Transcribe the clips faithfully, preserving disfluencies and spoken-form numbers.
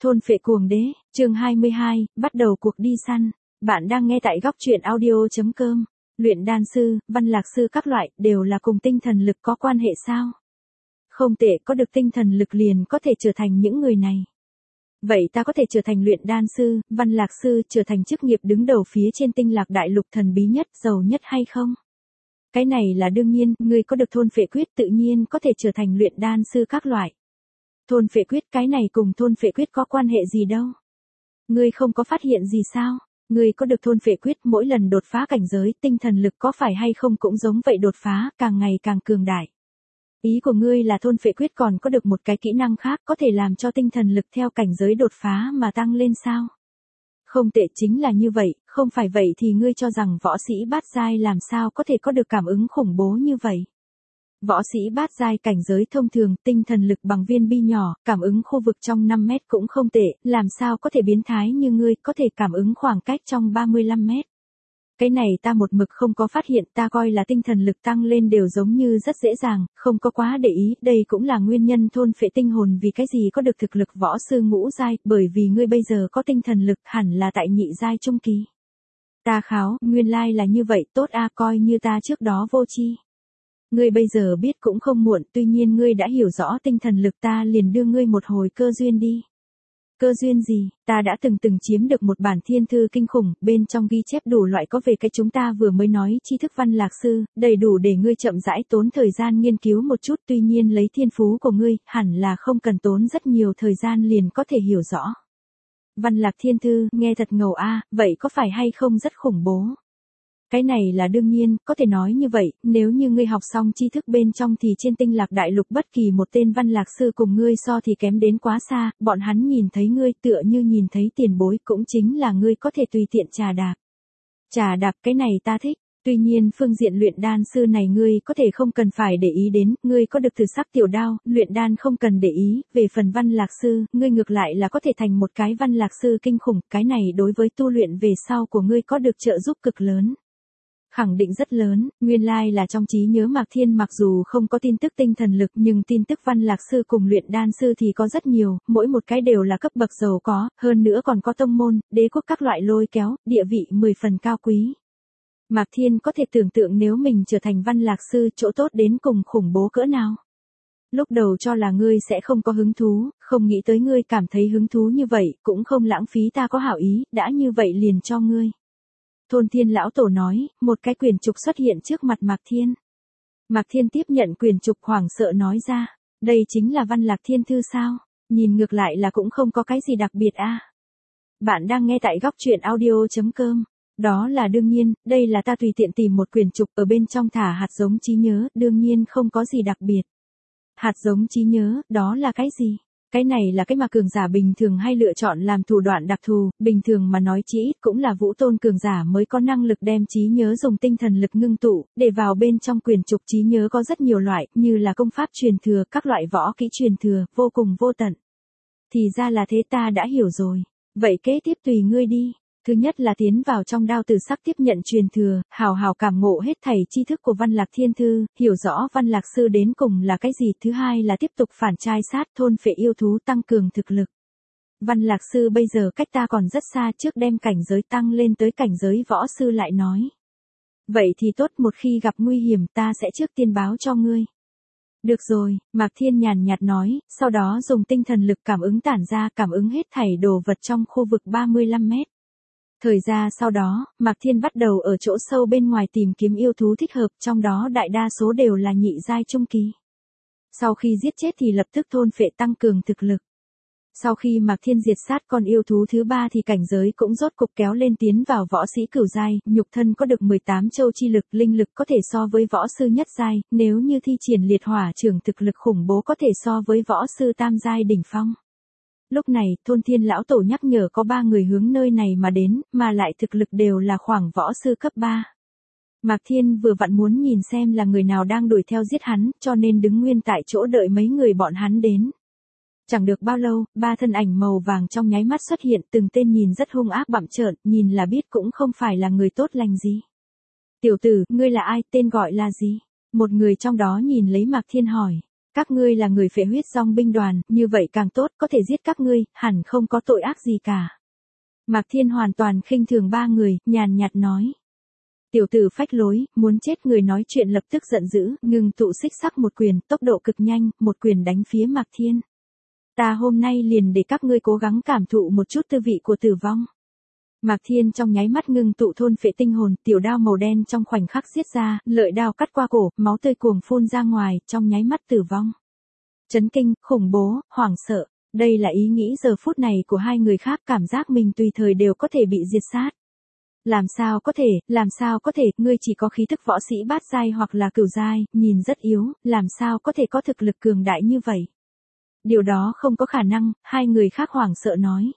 Thôn phệ cuồng đế, chương hai mươi hai, bắt đầu cuộc đi săn. Bạn đang nghe tại góc truyện audio chấm com. Luyện đan sư, văn lạc sư các loại đều là cùng tinh thần lực có quan hệ sao? Không tệ, có được tinh thần lực liền có thể trở thành những người này. Vậy ta có thể trở thành luyện đan sư, văn lạc sư, trở thành chức nghiệp đứng đầu phía trên tinh lạc đại lục thần bí nhất, giàu nhất hay không? Cái này là đương nhiên, ngươi có được thôn phệ quyết tự nhiên có thể trở thành luyện đan sư các loại. Thôn phệ quyết, cái này cùng thôn phệ quyết có quan hệ gì đâu? Ngươi không có phát hiện gì sao? Ngươi có được thôn phệ quyết, mỗi lần đột phá cảnh giới, tinh thần lực có phải hay không cũng giống vậy đột phá, càng ngày càng cường đại. Ý của ngươi là thôn phệ quyết còn có được một cái kỹ năng khác có thể làm cho tinh thần lực theo cảnh giới đột phá mà tăng lên sao? Không tệ, chính là như vậy, không phải vậy thì ngươi cho rằng võ sĩ bát giai làm sao có thể có được cảm ứng khủng bố như vậy? Võ sĩ bát giai cảnh giới thông thường, tinh thần lực bằng viên bi nhỏ, cảm ứng khu vực trong năm mét cũng không tệ, làm sao có thể biến thái như ngươi có thể cảm ứng khoảng cách trong ba mươi lăm mét. Cái này ta một mực không có phát hiện, ta coi là tinh thần lực tăng lên đều giống như rất dễ dàng, không có quá để ý, đây cũng là nguyên nhân thôn phệ tinh hồn vì cái gì có được thực lực võ sư ngũ giai, bởi vì ngươi bây giờ có tinh thần lực hẳn là tại nhị giai trung kỳ. Ta kháo, nguyên lai là như vậy, tốt a, coi như ta trước đó vô tri. Ngươi bây giờ biết cũng không muộn, tuy nhiên ngươi đã hiểu rõ tinh thần lực, ta liền đưa ngươi một hồi cơ duyên đi. Cơ duyên gì? Ta đã từng từng chiếm được một bản thiên thư kinh khủng, bên trong ghi chép đủ loại có về cái chúng ta vừa mới nói tri thức văn lạc sư, đầy đủ để ngươi chậm rãi tốn thời gian nghiên cứu một chút, tuy nhiên lấy thiên phú của ngươi, hẳn là không cần tốn rất nhiều thời gian liền có thể hiểu rõ. Văn lạc thiên thư, nghe thật ngầu a, vậy có phải hay không rất khủng bố? Cái này là đương nhiên, có thể nói như vậy, nếu như ngươi học xong tri thức bên trong thì trên tinh lạc đại lục bất kỳ một tên văn lạc sư cùng ngươi so thì kém đến quá xa, bọn hắn nhìn thấy ngươi tựa như nhìn thấy tiền bối, cũng chính là ngươi có thể tùy tiện trà đạp. Trà đạp, cái này ta thích, tuy nhiên phương diện luyện đan sư này ngươi có thể không cần phải để ý đến, ngươi có được từ sắc tiểu đao, luyện đan không cần để ý, về phần văn lạc sư, ngươi ngược lại là có thể thành một cái văn lạc sư kinh khủng, cái này đối với tu luyện về sau của ngươi có được trợ giúp cực lớn. Khẳng định rất lớn, nguyên lai like là trong trí nhớ Mạc Thiên mặc dù không có tin tức tinh thần lực nhưng tin tức văn lạc sư cùng luyện đan sư thì có rất nhiều, mỗi một cái đều là cấp bậc giàu có, hơn nữa còn có tông môn, đế quốc các loại lôi kéo, địa vị mười phần cao quý. Mạc Thiên có thể tưởng tượng nếu mình trở thành văn lạc sư chỗ tốt đến cùng khủng bố cỡ nào. Lúc đầu cho là ngươi sẽ không có hứng thú, không nghĩ tới ngươi cảm thấy hứng thú như vậy, cũng không lãng phí ta có hảo ý, đã như vậy liền cho ngươi. Thôn Thiên lão tổ nói, một cái quyển trục xuất hiện trước mặt Mạc Thiên. Mạc Thiên tiếp nhận quyển trục hoảng sợ nói ra, đây chính là văn lạc thiên thư sao, nhìn ngược lại là cũng không có cái gì đặc biệt a. À. Bạn đang nghe tại góc truyện audio chấm com. Đó là đương nhiên, đây là ta tùy tiện tìm một quyển trục ở bên trong thả hạt giống trí nhớ, đương nhiên không có gì đặc biệt. Hạt giống trí nhớ, đó là cái gì? Cái này là cái mà cường giả bình thường hay lựa chọn làm thủ đoạn đặc thù, bình thường mà nói chí ít cũng là vũ tôn cường giả mới có năng lực đem trí nhớ dùng tinh thần lực ngưng tụ, để vào bên trong quyển trục trí nhớ có rất nhiều loại, như là công pháp truyền thừa, các loại võ kỹ truyền thừa, vô cùng vô tận. Thì ra là thế, ta đã hiểu rồi. Vậy kế tiếp tùy ngươi đi. Thứ nhất là tiến vào trong đao tử sắc tiếp nhận truyền thừa, hào hào cảm ngộ hết thảy tri thức của văn lạc thiên thư, hiểu rõ văn lạc sư đến cùng là cái gì. Thứ hai là tiếp tục phản trai sát, thôn phệ yêu thú, tăng cường thực lực. Văn lạc sư bây giờ cách ta còn rất xa, trước đem cảnh giới tăng lên tới cảnh giới võ sư lại nói. Vậy thì tốt, một khi gặp nguy hiểm ta sẽ trước tiên báo cho ngươi. Được rồi, Mạc Thiên nhàn nhạt nói, sau đó dùng tinh thần lực cảm ứng tản ra, cảm ứng hết thảy đồ vật trong khu vực ba mươi lăm mét. Thời gian sau đó, Mạc Thiên bắt đầu ở chỗ sâu bên ngoài tìm kiếm yêu thú thích hợp, trong đó đại đa số đều là nhị giai trung kỳ. Sau khi giết chết thì lập tức thôn phệ tăng cường thực lực. Sau khi Mạc Thiên diệt sát con yêu thú thứ ba thì cảnh giới cũng rốt cục kéo lên tiến vào võ sĩ cửu giai, nhục thân có được mười tám châu chi lực, linh lực có thể so với võ sư nhất giai, nếu như thi triển liệt hỏa trưởng thực lực khủng bố có thể so với võ sư tam giai đỉnh phong. Lúc này, Thôn Thiên lão tổ nhắc nhở có ba người hướng nơi này mà đến, mà lại thực lực đều là khoảng võ sư cấp ba. Mạc Thiên vừa vặn muốn nhìn xem là người nào đang đuổi theo giết hắn, cho nên đứng nguyên tại chỗ đợi mấy người bọn hắn đến. Chẳng được bao lâu, ba thân ảnh màu vàng trong nháy mắt xuất hiện, từng tên nhìn rất hung ác bặm trợn, nhìn là biết cũng không phải là người tốt lành gì. Tiểu tử, ngươi là ai, tên gọi là gì? Một người trong đó nhìn lấy Mạc Thiên hỏi. Các ngươi là người phệ huyết dòng binh đoàn, như vậy càng tốt, có thể giết các ngươi, hẳn không có tội ác gì cả. Mạc Thiên hoàn toàn khinh thường ba người, nhàn nhạt nói. Tiểu tử phách lối, muốn chết, người nói chuyện lập tức giận dữ, ngừng tụ xích sắc một quyền, tốc độ cực nhanh, một quyền đánh phía Mạc Thiên. Ta hôm nay liền để các ngươi cố gắng cảm thụ một chút tư vị của tử vong. Mạc Thiên trong nháy mắt ngưng tụ thôn phệ tinh hồn, tiểu đao màu đen trong khoảnh khắc giết ra, lợi đao cắt qua cổ, máu tươi cuồng phun ra ngoài, trong nháy mắt tử vong. Chấn kinh, khủng bố, hoảng sợ, đây là ý nghĩ giờ phút này của hai người khác, cảm giác mình tùy thời đều có thể bị diệt sát. Làm sao có thể, làm sao có thể, ngươi chỉ có khí thức võ sĩ bát giai hoặc là cửu giai, nhìn rất yếu, làm sao có thể có thực lực cường đại như vậy. Điều đó không có khả năng, hai người khác hoảng sợ nói.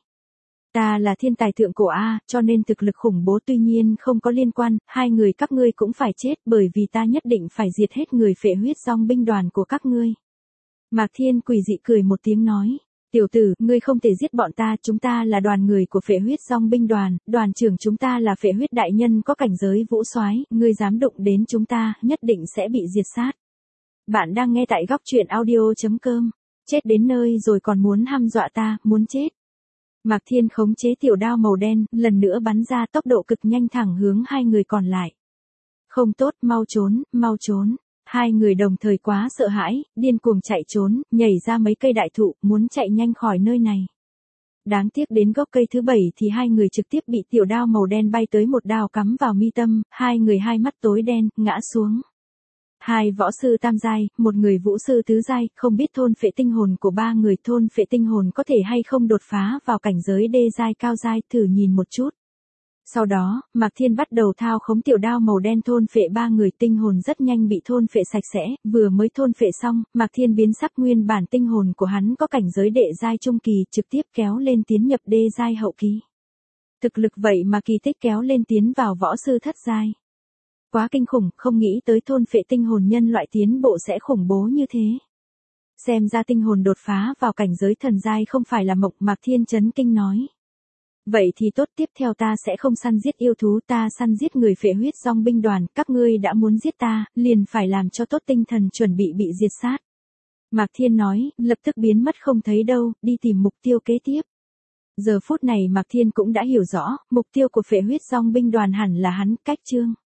Ta là thiên tài thượng cổ A, cho nên thực lực khủng bố, tuy nhiên không có liên quan, hai người các ngươi cũng phải chết bởi vì ta nhất định phải diệt hết người phệ huyết dòng binh đoàn của các ngươi. Mạc Thiên quỷ dị cười một tiếng nói. Tiểu tử, ngươi không thể giết bọn ta, chúng ta là đoàn người của phệ huyết dòng binh đoàn, đoàn trưởng chúng ta là phệ huyết đại nhân có cảnh giới vũ soái, ngươi dám đụng đến chúng ta, nhất định sẽ bị diệt sát. Bạn đang nghe tại góc truyện audio chấm com. Chết đến nơi rồi còn muốn hăm dọa ta, muốn chết. Mạc Thiên khống chế tiểu đao màu đen, lần nữa bắn ra, tốc độ cực nhanh thẳng hướng hai người còn lại. Không tốt, mau trốn, mau trốn. Hai người đồng thời quá sợ hãi, điên cuồng chạy trốn, nhảy ra mấy cây đại thụ, muốn chạy nhanh khỏi nơi này. Đáng tiếc đến gốc cây thứ bảy thì hai người trực tiếp bị tiểu đao màu đen bay tới một đao cắm vào mi tâm, hai người hai mắt tối đen, ngã xuống. Hai võ sư tam giai, một người vũ sư tứ giai, không biết thôn phệ tinh hồn của ba người, thôn phệ tinh hồn có thể hay không đột phá vào cảnh giới đê giai cao giai, thử nhìn một chút. Sau đó, Mạc Thiên bắt đầu thao khống tiểu đao màu đen thôn phệ ba người, tinh hồn rất nhanh bị thôn phệ sạch sẽ, vừa mới thôn phệ xong, Mạc Thiên biến sắc, nguyên bản tinh hồn của hắn có cảnh giới đệ giai trung kỳ, trực tiếp kéo lên tiến nhập đê giai hậu kỳ. Thực lực vậy mà kỳ tích kéo lên tiến vào võ sư thất giai. Quá kinh khủng, không nghĩ tới thôn phệ tinh hồn nhân loại tiến bộ sẽ khủng bố như thế. Xem ra tinh hồn đột phá vào cảnh giới thần giai không phải là mộng, Mạc Thiên chấn kinh nói. Vậy thì tốt, tiếp theo ta sẽ không săn giết yêu thú, ta săn giết người phệ huyết dòng binh đoàn, các ngươi đã muốn giết ta, liền phải làm cho tốt tinh thần chuẩn bị bị diệt sát. Mạc Thiên nói, lập tức biến mất không thấy đâu, đi tìm mục tiêu kế tiếp. Giờ phút này Mạc Thiên cũng đã hiểu rõ, mục tiêu của phệ huyết dòng binh đoàn hẳn là hắn, Cách Trương.